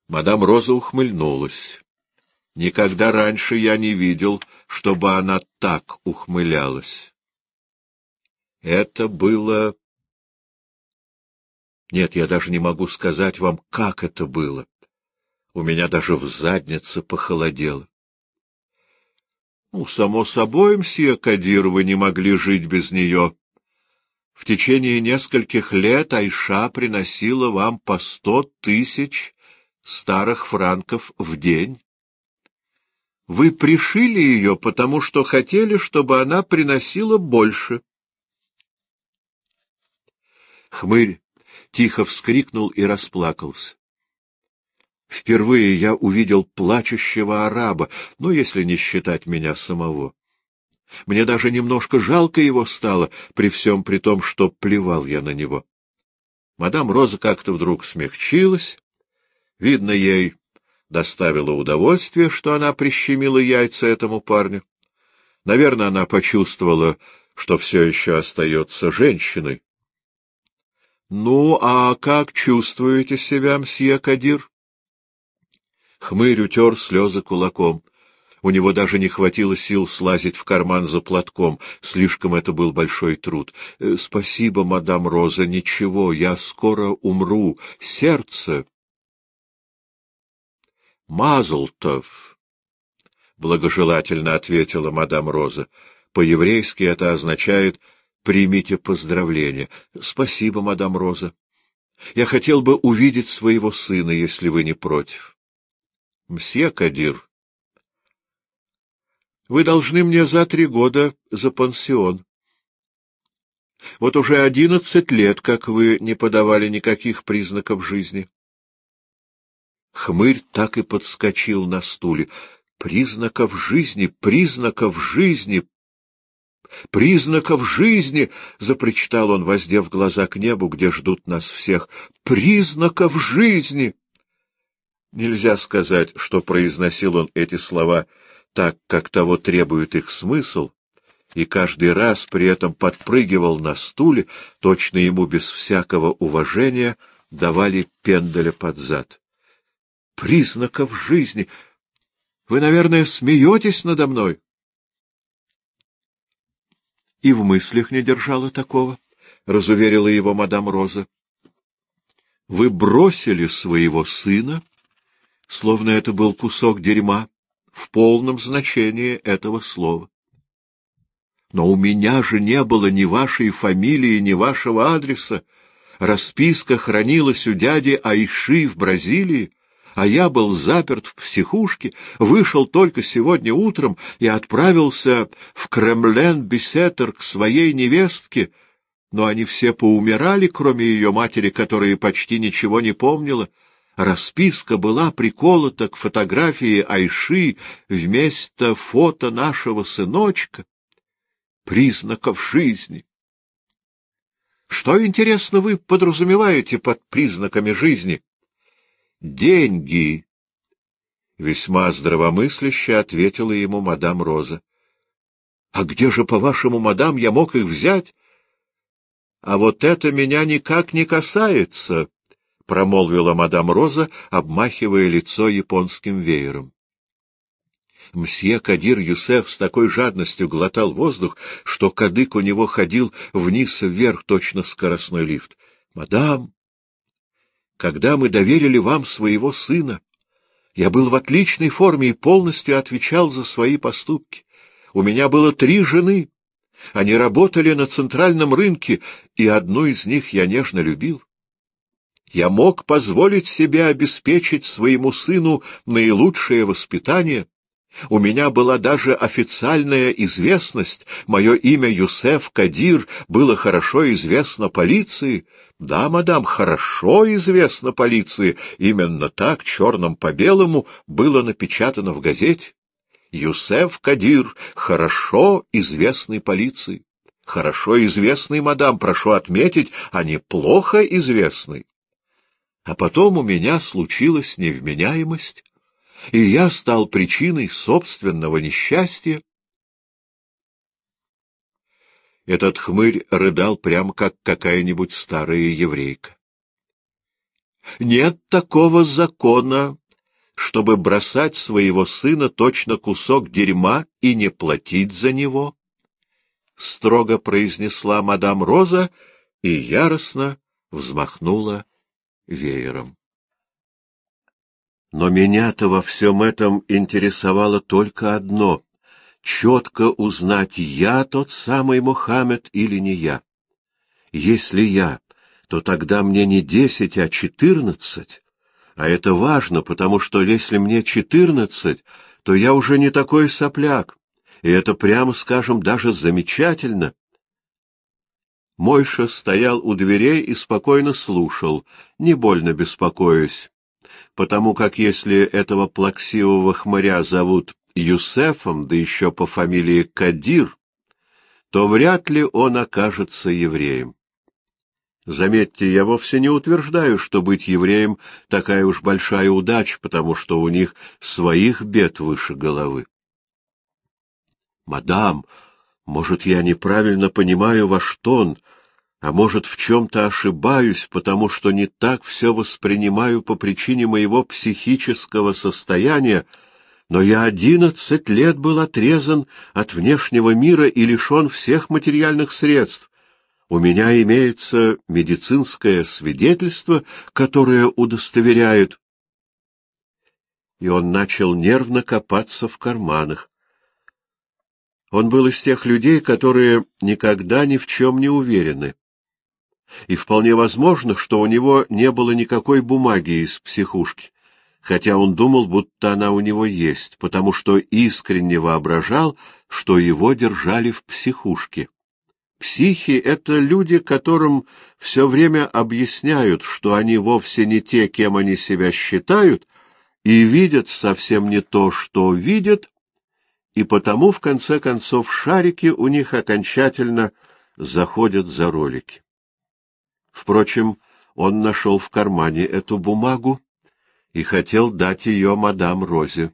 Мадам Роза ухмыльнулась. Никогда раньше я не видел, чтобы она так ухмылялась. Это было... Нет, я даже не могу сказать вам, как это было. У меня даже в заднице похолодело. Само собой, мсье Кадир, вы не могли жить без нее. В течение нескольких лет Айша приносила вам по 100 000 старых франков в день. Вы пришили ее, потому что хотели, чтобы она приносила больше. Хмырь тихо вскрикнул и расплакался. Впервые я увидел плачущего араба, если не считать меня самого. Мне даже немножко жалко его стало, при всем при том, что плевал я на него. Мадам Роза как-то вдруг смягчилась. Видно, ей доставило удовольствие, что она прищемила яйца этому парню. Наверное, она почувствовала, что все еще остается женщиной. — Ну, а как чувствуете себя, мсье Кадир? Хмырь утер слезы кулаком. У него даже не хватило сил слазить в карман за платком. Слишком это был большой труд. — Спасибо, мадам Роза, ничего, я скоро умру. Сердце... — Мазл-тов, — благожелательно ответила мадам Роза. По-еврейски это означает «примите поздравления». — Спасибо, мадам Роза. Я хотел бы увидеть своего сына, если вы не против. — Мсье Кадир, вы должны мне за 3 года за пансион. Вот уже 11 лет, как вы не подавали никаких признаков жизни. Хмырь так и подскочил на стуле. Признаков жизни, признаков жизни, признаков жизни! — запричитал он, воздев глаза к небу, где ждут нас всех. Признаков жизни! Нельзя сказать, что произносил он эти слова так, как того требует их смысл, и каждый раз при этом подпрыгивал на стуле, точно ему без всякого уважения давали пендаля под зад. Признаков жизни! Вы, наверное, смеетесь надо мной? И в мыслях не держала такого, — разуверила его мадам Роза. Вы бросили своего сына, словно это был кусок дерьма, в полном значении этого слова. Но у меня же не было ни вашей фамилии, ни вашего адреса. Расписка хранилась у дяди Айши в Бразилии, а я был заперт в психушке, вышел только сегодня утром и отправился в Кремлен-Бисетер к своей невестке, но они все поумирали, кроме ее матери, которая почти ничего не помнила. Расписка была приколота к фотографии Айши вместо фото нашего сыночка. Признаков жизни! Что, интересно, вы подразумеваете под признаками жизни? Деньги! Весьма здравомысляще ответила ему мадам Роза. А где же, по-вашему, мадам, я мог их взять? А вот это меня никак не касается, — промолвила мадам Роза, обмахивая лицо японским веером. Мсье Кадир Юсеф с такой жадностью глотал воздух, что кадык у него ходил вниз и вверх, точно скоростной лифт. — Мадам, когда мы доверили вам своего сына, я был в отличной форме и полностью отвечал за свои поступки. У меня было 3 жены. Они работали на центральном рынке, и одну из них я нежно любил. Я мог позволить себе обеспечить своему сыну наилучшее воспитание. У меня была даже официальная известность. Мое имя Юсеф Кадир было хорошо известно полиции. Да, мадам, хорошо известно полиции. Именно так, черным по белому, было напечатано в газете. Юсеф Кадир, хорошо известный полиции. Хорошо известный, мадам, прошу отметить, а не плохо известный. А потом у меня случилась невменяемость, и я стал причиной собственного несчастья. Этот хмырь рыдал прямо как какая-нибудь старая еврейка. Нет такого закона, чтобы бросать своего сына точно кусок дерьма и не платить за него, — строго произнесла мадам Роза и яростно взмахнула веером. Но меня-то во всем этом интересовало только одно — четко узнать, я тот самый Мухаммед или не я. Если я, то тогда мне не 10, а 14, а это важно, потому что если мне 14, то я уже не такой сопляк, и это, прямо скажем, даже замечательно. Мойша стоял у дверей и спокойно слушал, не больно беспокоясь, потому как если этого плаксивого хмыря зовут Юсефом, да еще по фамилии Кадир, то вряд ли он окажется евреем. Заметьте, я вовсе не утверждаю, что быть евреем — такая уж большая удача, потому что у них своих бед выше головы. «Мадам, может, я неправильно понимаю ваш тон, а может, в чем-то ошибаюсь, потому что не так все воспринимаю по причине моего психического состояния, но я 11 лет был отрезан от внешнего мира и лишен всех материальных средств. У меня имеется медицинское свидетельство, которое удостоверяет...» И он начал нервно копаться в карманах. Он был из тех людей, которые никогда ни в чем не уверены. И вполне возможно, что у него не было никакой бумаги из психушки, хотя он думал, будто она у него есть, потому что искренне воображал, что его держали в психушке. Психи — это люди, которым все время объясняют, что они вовсе не те, кем они себя считают, и видят совсем не то, что видят, и потому, в конце концов, шарики у них окончательно заходят за ролики. Впрочем, он нашел в кармане эту бумагу и хотел дать ее мадам Розе.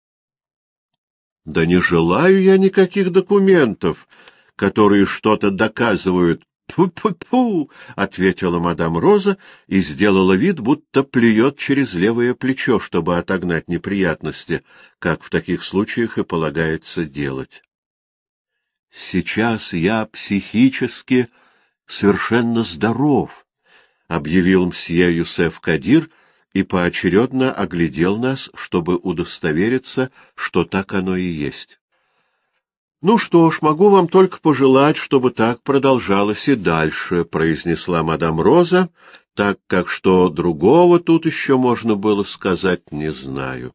— Да не желаю я никаких документов, которые что-то доказывают. «Тьфу-тьфу-тьфу!» — ответила мадам Роза и сделала вид, будто плюет через левое плечо, чтобы отогнать неприятности, как в таких случаях и полагается делать. «Сейчас я психически совершенно здоров», — объявил мсье Юсеф Кадир и поочередно оглядел нас, чтобы удостовериться, что так оно и есть. — Ну что ж, могу вам только пожелать, чтобы так продолжалось и дальше, — произнесла мадам Роза, так как что другого тут еще можно было сказать, не знаю.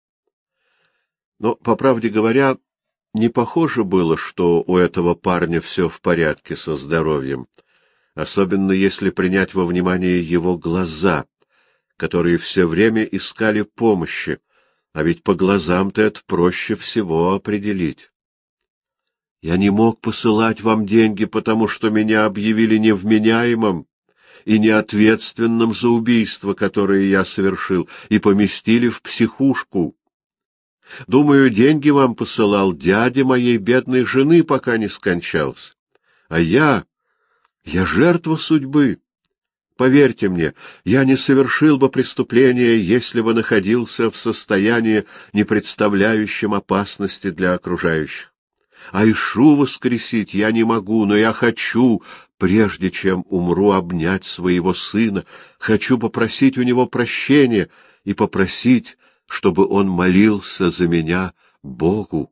Но, по правде говоря, не похоже было, что у этого парня все в порядке со здоровьем, особенно если принять во внимание его глаза, которые все время искали помощи, а ведь по глазам-то это проще всего определить. Я не мог посылать вам деньги, потому что меня объявили невменяемым и неответственным за убийство, которое я совершил, и поместили в психушку. Думаю, деньги вам посылал дядя моей бедной жены, пока не скончался. А я жертва судьбы. Поверьте мне, я не совершил бы преступления, если бы находился в состоянии, не представляющем опасности для окружающих. Айшу воскресить я не могу, но я хочу, прежде чем умру, обнять своего сына, хочу попросить у него прощения и попросить, чтобы он молился за меня Богу.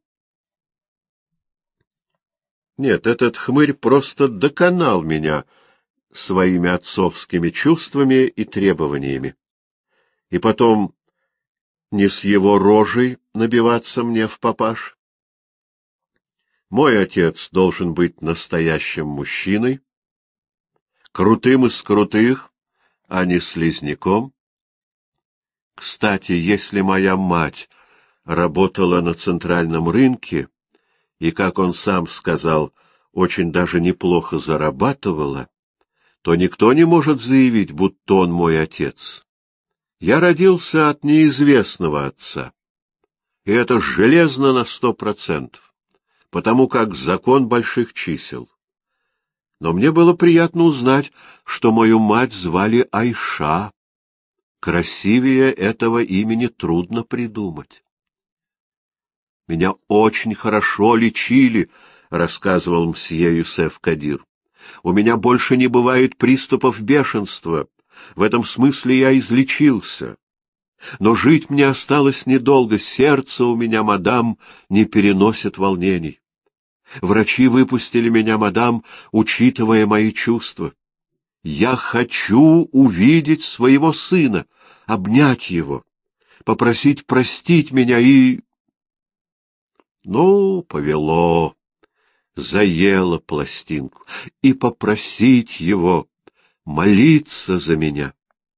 Нет, этот хмырь просто доконал меня своими отцовскими чувствами и требованиями. И потом не с его рожей набиваться мне в папаш. Мой отец должен быть настоящим мужчиной, крутым из крутых, а не слизняком. Кстати, если моя мать работала на центральном рынке и, как он сам сказал, очень даже неплохо зарабатывала, то никто не может заявить, будто он мой отец. Я родился от неизвестного отца, и это железно на 100%. Потому как закон больших чисел. Но мне было приятно узнать, что мою мать звали Айша, Красивее этого имени трудно придумать. Меня очень хорошо лечили, — рассказывал мсье Юсеф Кадир. У меня больше не бывает приступов бешенства. В этом смысле я излечился. Но жить мне осталось недолго. Сердце у меня, мадам, не переносит волнений. Врачи выпустили меня, мадам, учитывая мои чувства. Я хочу увидеть своего сына, обнять его, попросить простить меня и... Ну, повело, заело пластинку, и попросить его молиться за меня.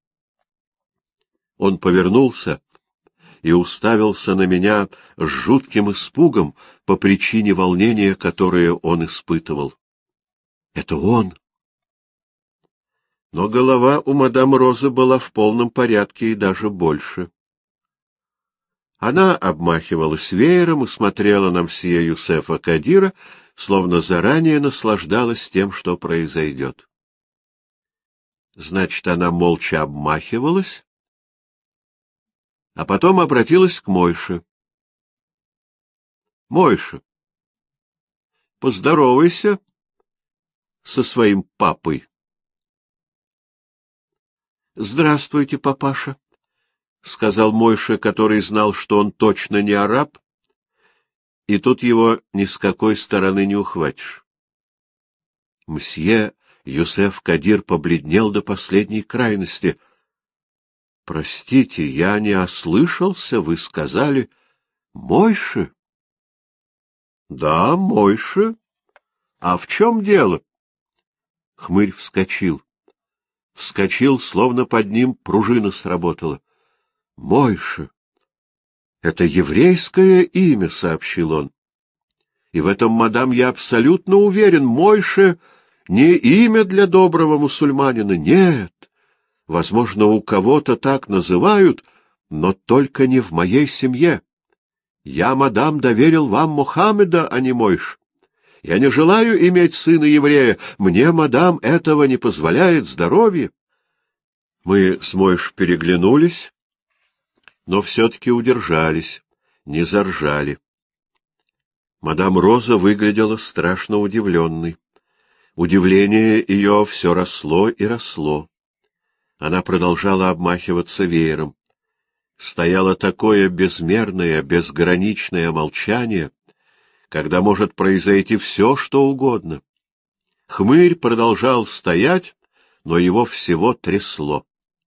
Он повернулся и уставился на меня с жутким испугом по причине волнения, которое он испытывал. Это он! Но голова у мадам Розы была в полном порядке и даже больше. Она обмахивалась веером и смотрела на мсье Юсефа Кадира, словно заранее наслаждалась тем, что произойдет. Значит, она молча обмахивалась, а потом обратилась к Мойше. — Мойша, поздоровайся со своим папой. — Здравствуйте, папаша, — сказал Мойша, который знал, что он точно не араб, и тут его ни с какой стороны не ухватишь. Мсье Юсеф Кадир побледнел до последней крайности. — Простите, я не ослышался, вы сказали Мойше? — Да, Мойше. А в чем дело? Хмырь вскочил. Вскочил, словно под ним пружина сработала. — Мойше! Это еврейское имя, — сообщил он. — И в этом, мадам, я абсолютно уверен. Мойше не имя для доброго мусульманина, нет. Возможно, у кого-то так называют, но только не в моей семье. Я, мадам, доверил вам Мухаммеда, а не Мойш. Я не желаю иметь сына еврея. Мне, мадам, этого не позволяет здоровье. Мы с Мойш переглянулись, но все-таки удержались, не заржали. Мадам Роза выглядела страшно удивленной. Удивление ее все росло и росло. Она продолжала обмахиваться веером. Стояло такое безмерное, безграничное молчание, когда может произойти все, что угодно. Хмырь продолжал стоять, но его всего трясло.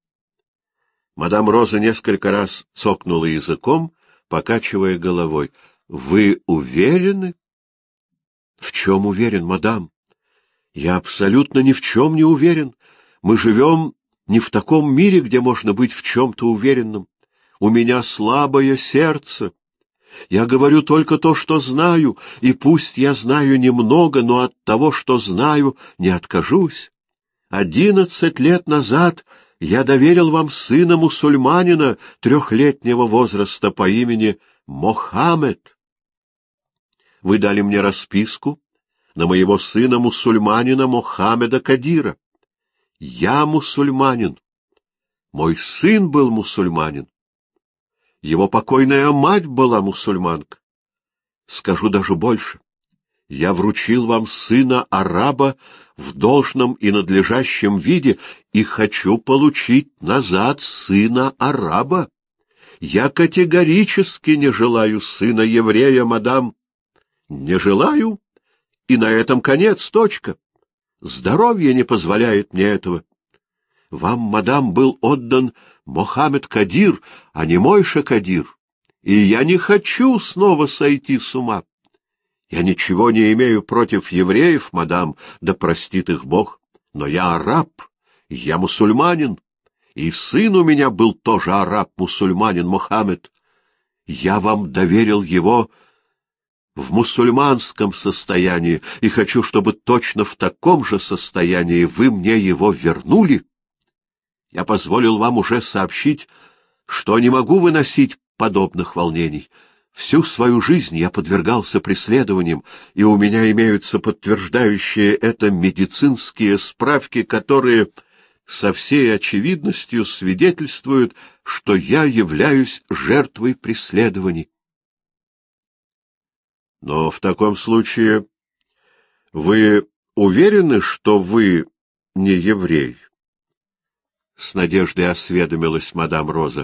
Мадам Роза несколько раз цокнула языком, покачивая головой. — Вы уверены? — В чем уверен, мадам? — Я абсолютно ни в чем не уверен. Мы живем не в таком мире, где можно быть в чем-то уверенным. У меня слабое сердце. Я говорю только то, что знаю, и пусть я знаю немного, но от того, что знаю, не откажусь. 11 лет назад я доверил вам сына мусульманина 3-летнего возраста по имени Мохаммед. Вы дали мне расписку на моего сына мусульманина Мохаммеда Кадира. Я мусульманин. Мой сын был мусульманин. Его покойная мать была мусульманка. Скажу даже больше. Я вручил вам сына араба в должном и надлежащем виде и хочу получить назад сына араба. Я категорически не желаю сына еврея, мадам. Не желаю, и на этом конец, точка. Здоровье не позволяет мне этого. Вам, мадам, был отдан Мохаммед Кадир, а не Мойша Кадир, и я не хочу снова сойти с ума. Я ничего не имею против евреев, мадам, да простит их Бог, но я араб, я мусульманин, и сын у меня был тоже араб-мусульманин Мохаммед. Я вам доверил его в мусульманском состоянии, и хочу, чтобы точно в таком же состоянии вы мне его вернули. Я позволил вам уже сообщить, что не могу выносить подобных волнений. Всю свою жизнь я подвергался преследованиям, и у меня имеются подтверждающие это медицинские справки, которые... со всей очевидностью свидетельствуют, что я являюсь жертвой преследований. Но в таком случае вы уверены, что вы не еврей? — с надеждой осведомилась мадам Роза.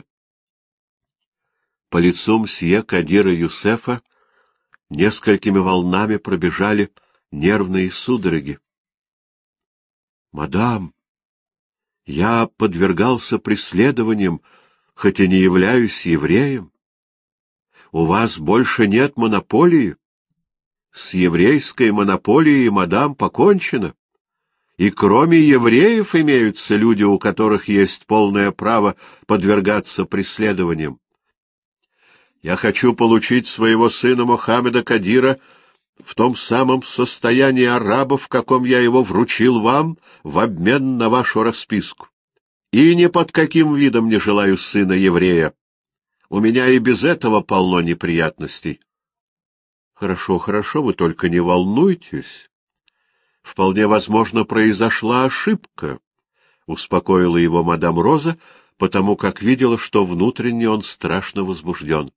По лицу мсье Кадира Юсефа несколькими волнами пробежали нервные судороги. — Мадам, я подвергался преследованиям, хоть и не являюсь евреем. У вас больше нет монополии. С еврейской монополией, мадам, покончено. И кроме евреев имеются люди, у которых есть полное право подвергаться преследованиям. Я хочу получить своего сына Мохаммеда Кадира в том самом состоянии араба, в каком я его вручил вам в обмен на вашу расписку. И ни под каким видом не желаю сына еврея. У меня и без этого полно неприятностей. Хорошо, хорошо, вы только не волнуйтесь. Вполне возможно, произошла ошибка, — успокоила его мадам Роза, потому как видела, что внутренне он страшно возбужден.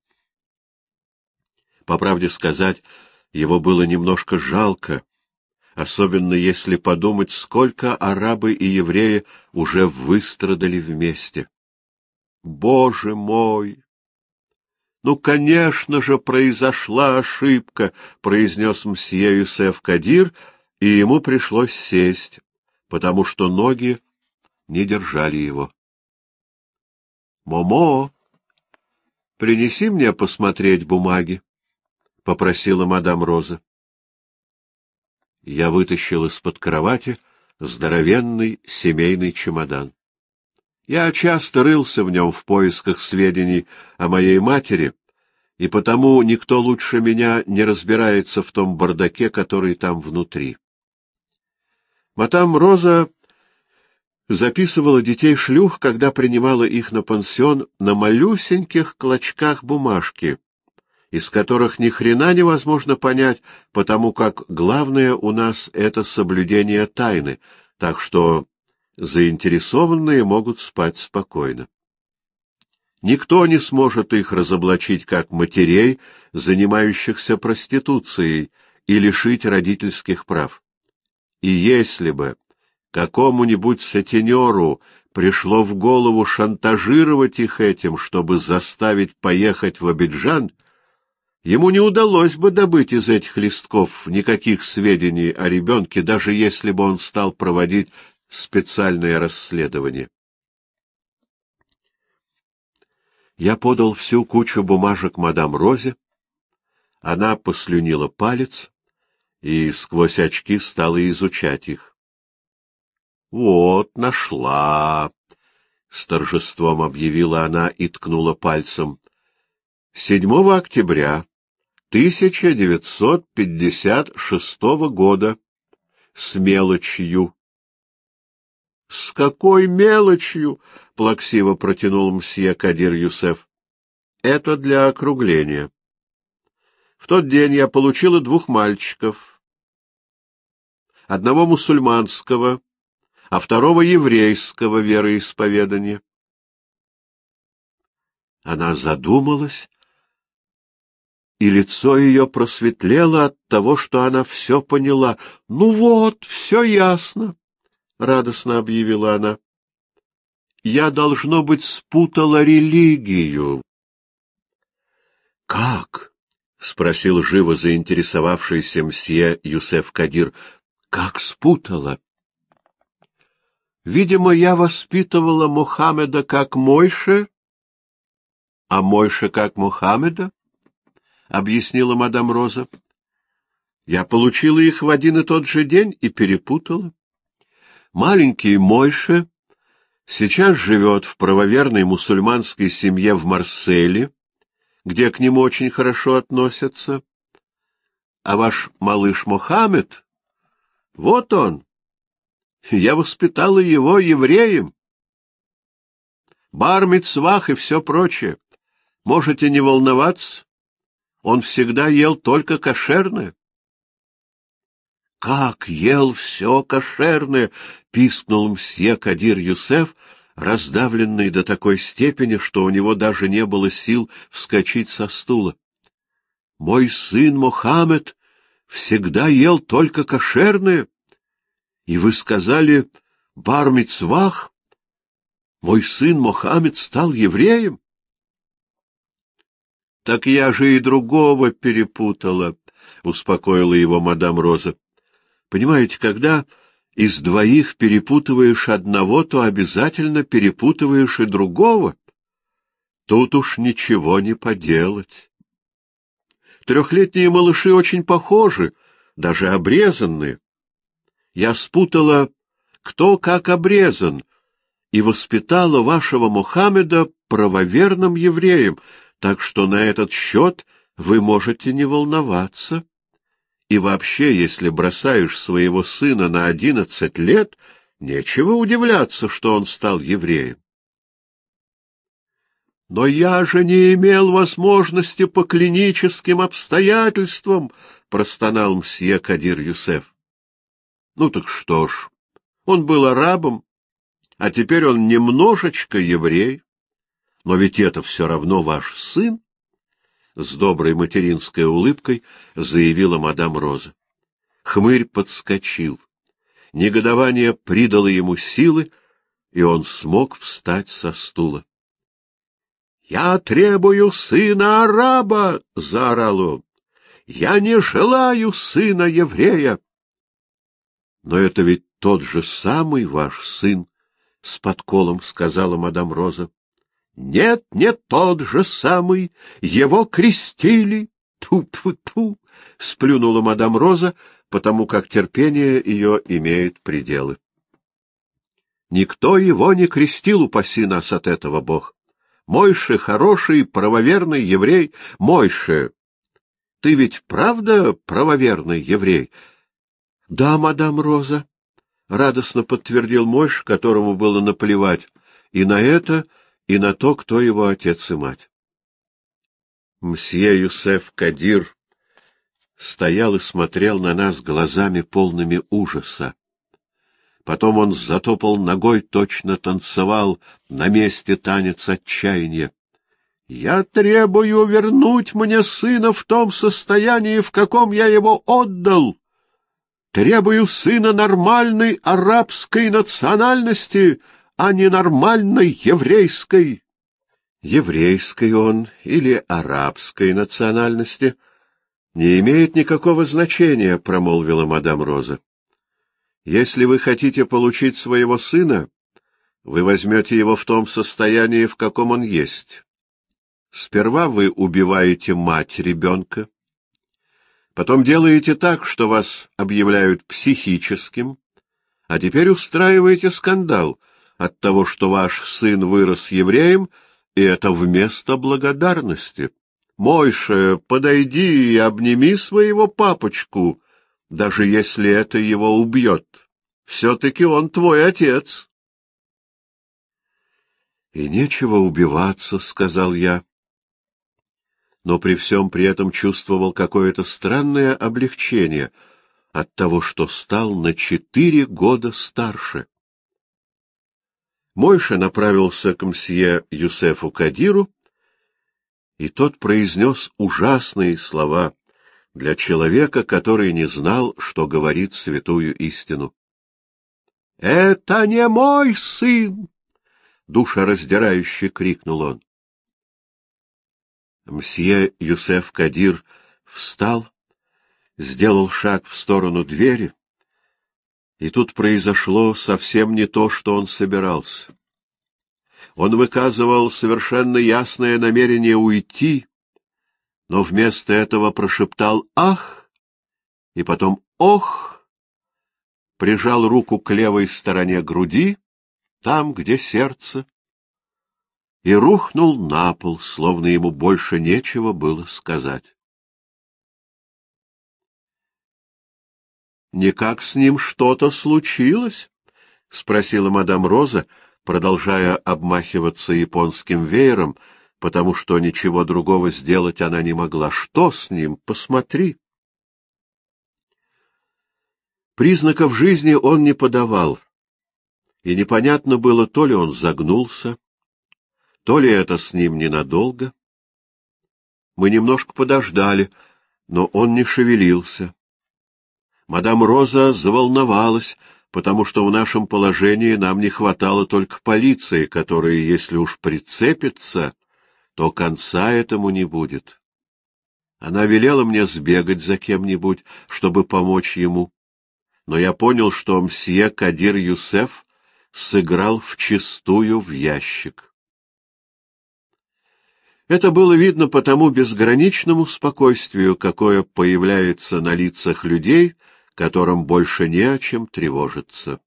По правде сказать, его было немножко жалко, особенно если подумать, сколько арабы и евреи уже выстрадали вместе. Боже мой! Ну, конечно же, произошла ошибка, — произнес мсье Юсеф Кадир, и ему пришлось сесть, потому что ноги не держали его. — Момо, принеси мне посмотреть бумаги, — попросила мадам Роза. Я вытащил из-под кровати здоровенный семейный чемодан. Я часто рылся в нем в поисках сведений о моей матери, и потому никто лучше меня не разбирается в том бардаке, который там внутри. Мадам Роза записывала детей-шлюх, когда принимала их на пансион, на малюсеньких клочках бумажки, из которых ни хрена невозможно понять, потому как главное у нас — это соблюдение тайны, так что заинтересованные могут спать спокойно. Никто не сможет их разоблачить как матерей, занимающихся проституцией, и лишить родительских прав. И если бы какому-нибудь сутенеру пришло в голову шантажировать их этим, чтобы заставить поехать в Абиджан, ему не удалось бы добыть из этих листков никаких сведений о ребенке, даже если бы он стал проводить специальное расследование. Я подал всю кучу бумажек мадам Розе. Она послюнила палец и сквозь очки стала изучать их. — Вот, нашла! — с торжеством объявила она и ткнула пальцем. — 7 октября 1956 года. С мелочью. — С какой мелочью? — плаксиво протянул мсье Кадир Юсеф. — Это для округления. В тот день я получила 2 мальчиков. Одного мусульманского, а второго еврейского вероисповедания. Она задумалась, и лицо ее просветлело от того, что она все поняла. — Ну вот, все ясно, — радостно объявила она. — Я, должно быть, спутала религию. — Как? — спросил живо заинтересовавшийся мсье Юсеф Кадир. — Как спутала? — Видимо, я воспитывала Мухаммеда как Мойше, а Мойше как Мухаммеда, — объяснила мадам Роза. Я получила их в один и тот же день и перепутала. Маленький Мойше сейчас живет в правоверной мусульманской семье в Марселе, где к нему очень хорошо относятся. А ваш малыш Мохаммед, вот он. Я воспитала его евреем. Бар-мицвах и все прочее. Можете не волноваться. Он всегда ел только кошерное. Как ел все кошерное! — пискнул мсье Кадир Юсеф, раздавленный до такой степени, что у него даже не было сил вскочить со стула. — Мой сын Мохаммед всегда ел только кошерное, и вы сказали бар-мицвах? Мой сын Мохаммед стал евреем? — Так я же и другого перепутала, — успокоила его мадам Роза. — Понимаете, когда из двоих перепутываешь одного, то обязательно перепутываешь и другого. Тут уж ничего не поделать. Трехлетние малыши очень похожи, даже обрезанные. Я спутала, кто как обрезан, и воспитала вашего Мухаммеда правоверным евреем, так что на этот счет вы можете не волноваться. И вообще, если бросаешь своего сына на 11 лет, нечего удивляться, что он стал евреем. — Но я же не имел возможности по клиническим обстоятельствам, — простонал мсье Кадир Юсеф. — Ну так что ж, он был арабом, а теперь он немножечко еврей. Но ведь это все равно ваш сын, — с доброй материнской улыбкой заявила мадам Роза. Хмырь подскочил. Негодование придало ему силы, и он смог встать со стула. — Я требую сына араба! — заорал он. — Я не желаю сына еврея! — Но это ведь тот же самый ваш сын, — с подколом сказала мадам Роза. — Нет, не тот же самый. Его крестили. Ту-ту-ту! — сплюнула мадам Роза, потому как терпение ее имеет пределы. — Никто его не крестил, упаси нас от этого Бог. Мойше хороший, правоверный еврей. Мойше, ты ведь правда правоверный еврей? — Да, мадам Роза, — радостно подтвердил Мойш, которому было наплевать и на это, и на то, кто его отец и мать. Мсье Юсеф Кадир стоял и смотрел на нас глазами полными ужаса. Потом он затопал ногой, точно танцевал на месте танец отчаяния. — Я требую вернуть мне сына в том состоянии, в каком я его отдал. Требую сына нормальной арабской национальности, а не нормальной еврейской. — Еврейской он или арабской национальности не имеет никакого значения, — промолвила мадам Роза. Если вы хотите получить своего сына, вы возьмете его в том состоянии, в каком он есть. Сперва вы убиваете мать ребенка, потом делаете так, что вас объявляют психическим, а теперь устраиваете скандал от того, что ваш сын вырос евреем, и это вместо благодарности. Мойша, подойди и обними своего папочку, даже если это его убьет. Все-таки он твой отец. — И нечего убиваться, — сказал я. Но при всем при этом чувствовал какое-то странное облегчение от того, что стал на 4 года старше. Мойша направился к мсье Юсефу Кадиру, и тот произнес ужасные слова для человека, который не знал, что говорит святую истину. — Это не мой сын! — душераздирающе крикнул он. Мсье Юсеф Кадир встал, сделал шаг в сторону двери, и тут произошло совсем не то, что он собирался. Он выказывал совершенно ясное намерение уйти, но вместо этого прошептал «Ах!» и потом «Ох!», прижал руку к левой стороне груди, там, где сердце, и рухнул на пол, словно ему больше нечего было сказать. — Никак с ним что-то случилось? — спросила мадам Роза, продолжая обмахиваться японским веером, потому что ничего другого сделать она не могла. — Что с ним? Посмотри. Признаков жизни он не подавал, и непонятно было, то ли он загнулся, то ли это с ним ненадолго. Мы немножко подождали, но он не шевелился. Мадам Роза заволновалась, потому что в нашем положении нам не хватало только полиции, которая, если уж прицепится, то конца этому не будет. Она велела мне сбегать за кем-нибудь, чтобы помочь ему, но я понял, что мсье Кадир Юсеф сыграл вчистую в ящик. Это было видно по тому безграничному спокойствию, какое появляется на лицах людей, которым больше не о чем тревожиться.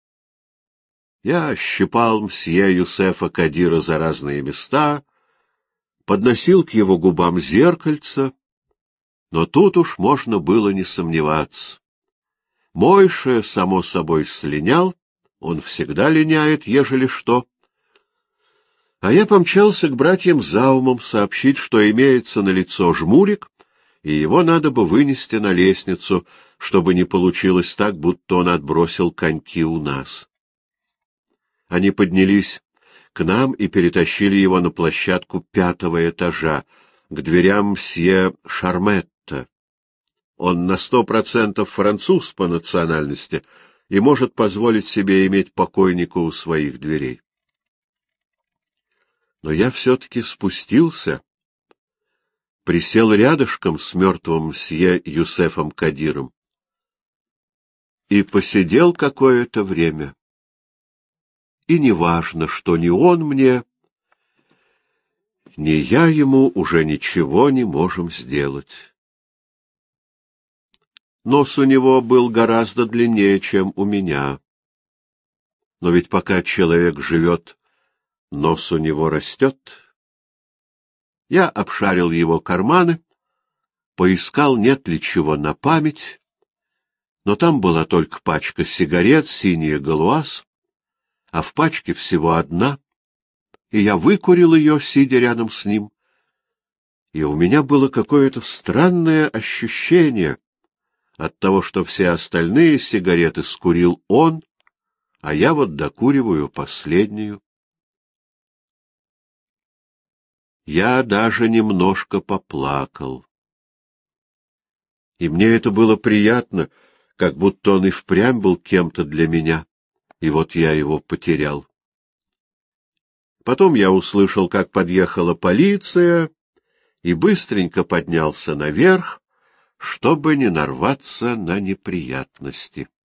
Я щипал мсье Юсефа Кадира за разные места, подносил к его губам зеркальце, но тут уж можно было не сомневаться. Мойша, само собой, слинял, он всегда линяет, ежели что. А я помчался к братьям Заумам сообщить, что имеется налицо жмурик, и его надо бы вынести на лестницу, чтобы не получилось так, будто он отбросил коньки у нас. Они поднялись к нам и перетащили его на площадку 5-го этажа, к дверям мсье Шарметта. Он на 100% француз по национальности и может позволить себе иметь покойника у своих дверей. Но я все-таки спустился, присел рядышком с мертвым мсье Юсефом Кадиром и посидел какое-то время. И неважно, что ни он мне, ни я ему уже ничего не можем сделать. Нос у него был гораздо длиннее, чем у меня. Но ведь пока человек живет, нос у него растет. Я обшарил его карманы, поискал, нет ли чего на память, но там была только пачка сигарет, синяя галуаз, а в пачке всего одна, и я выкурил ее, сидя рядом с ним. И у меня было какое-то странное ощущение от того, что все остальные сигареты скурил он, а я вот докуриваю последнюю. Я даже немножко поплакал. И мне это было приятно, как будто он и впрямь был кем-то для меня, и вот я его потерял. Потом я услышал, как подъехала полиция, и быстренько поднялся наверх, чтобы не нарваться на неприятности.